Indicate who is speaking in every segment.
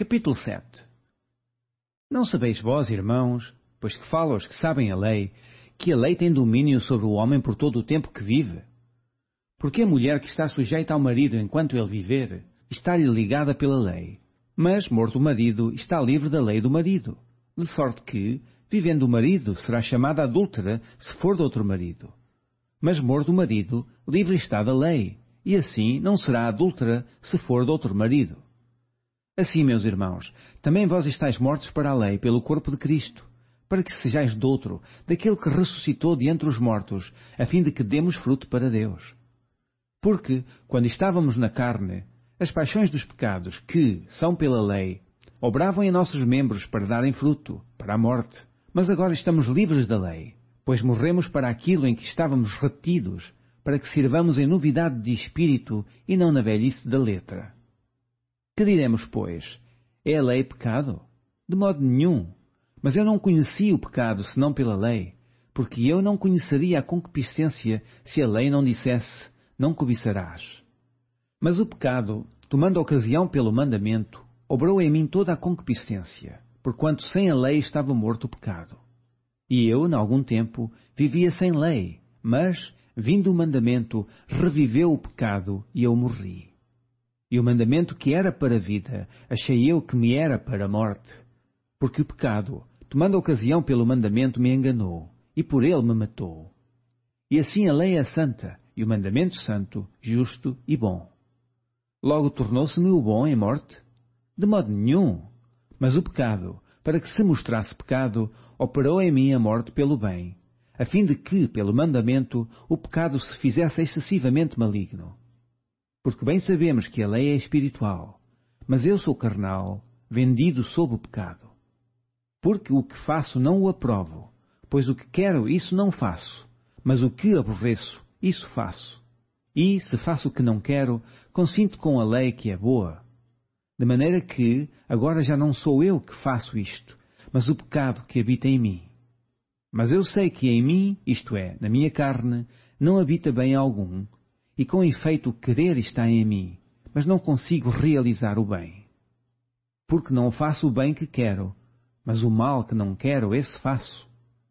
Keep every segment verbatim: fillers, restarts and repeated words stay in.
Speaker 1: Capítulo sete. Não sabeis vós, irmãos, pois que falo aos que sabem a lei, que a lei tem domínio sobre o homem por todo o tempo que vive? Porque a mulher que está sujeita ao marido enquanto ele viver, está-lhe ligada pela lei. Mas, morto o marido, está livre da lei do marido. De sorte que, vivendo o marido, será chamada adúltera se for de outro marido. Mas morto o marido, livre está da lei, e assim não será adúltera se for de outro marido. Assim, meus irmãos, também vós estáis mortos para a lei pelo corpo de Cristo, para que sejais de outro, daquele que ressuscitou de entre os mortos, a fim de que demos fruto para Deus. Porque, quando estávamos na carne, as paixões dos pecados, que, são pela lei, obravam em nossos membros para darem fruto, para a morte. Mas agora estamos livres da lei, pois morremos para aquilo em que estávamos retidos, para que sirvamos em novidade de espírito e não na velhice da letra. Que diremos, pois? É a lei pecado? De modo nenhum. Mas eu não conheci o pecado senão pela lei, porque eu não conheceria a concupiscência se a lei não dissesse, não cobiçarás. Mas o pecado, tomando ocasião pelo mandamento, obrou em mim toda a concupiscência, porquanto sem a lei estava morto o pecado. E eu, em algum tempo, vivia sem lei, mas, vindo o mandamento, reviveu o pecado e eu morri. E o mandamento que era para a vida, achei eu que me era para a morte. Porque o pecado, tomando ocasião pelo mandamento, me enganou, e por ele me matou. E assim a lei é santa, e o mandamento santo, justo e bom. Logo tornou-se-me o bom em morte? De modo nenhum. Mas o pecado, para que se mostrasse pecado, operou em mim a morte pelo bem, a fim de que, pelo mandamento, o pecado se fizesse excessivamente maligno. Porque bem sabemos que a lei é espiritual, mas eu sou carnal, vendido sob o pecado. Porque o que faço não o aprovo, pois o que quero, isso não faço, mas o que aborreço, isso faço. E, se faço o que não quero, consinto com a lei que é boa. De maneira que, agora já não sou eu que faço isto, mas o pecado que habita em mim. Mas eu sei que em mim, isto é, na minha carne, não habita bem algum, e com efeito o querer está em mim, mas não consigo realizar o bem. Porque não faço o bem que quero, mas o mal que não quero, esse faço.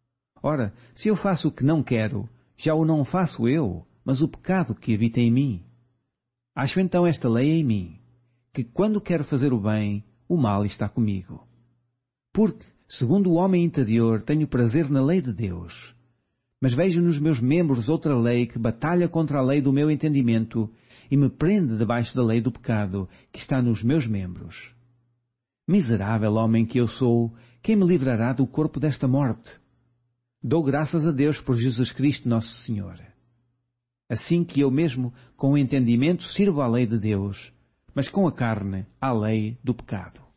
Speaker 1: Ora, se eu faço o que não quero, já o não faço eu, mas o pecado que habita em mim. Acho então esta lei em mim, que quando quero fazer o bem, o mal está comigo. Porque, segundo o homem interior, tenho prazer na lei de Deus. Mas vejo nos meus membros outra lei que batalha contra a lei do meu entendimento e me prende debaixo da lei do pecado que está nos meus membros. Miserável homem que eu sou, quem me livrará do corpo desta morte? Dou graças a Deus por Jesus Cristo nosso Senhor. Assim que eu mesmo, com o entendimento, sirvo à lei de Deus, mas com a carne, à lei do pecado.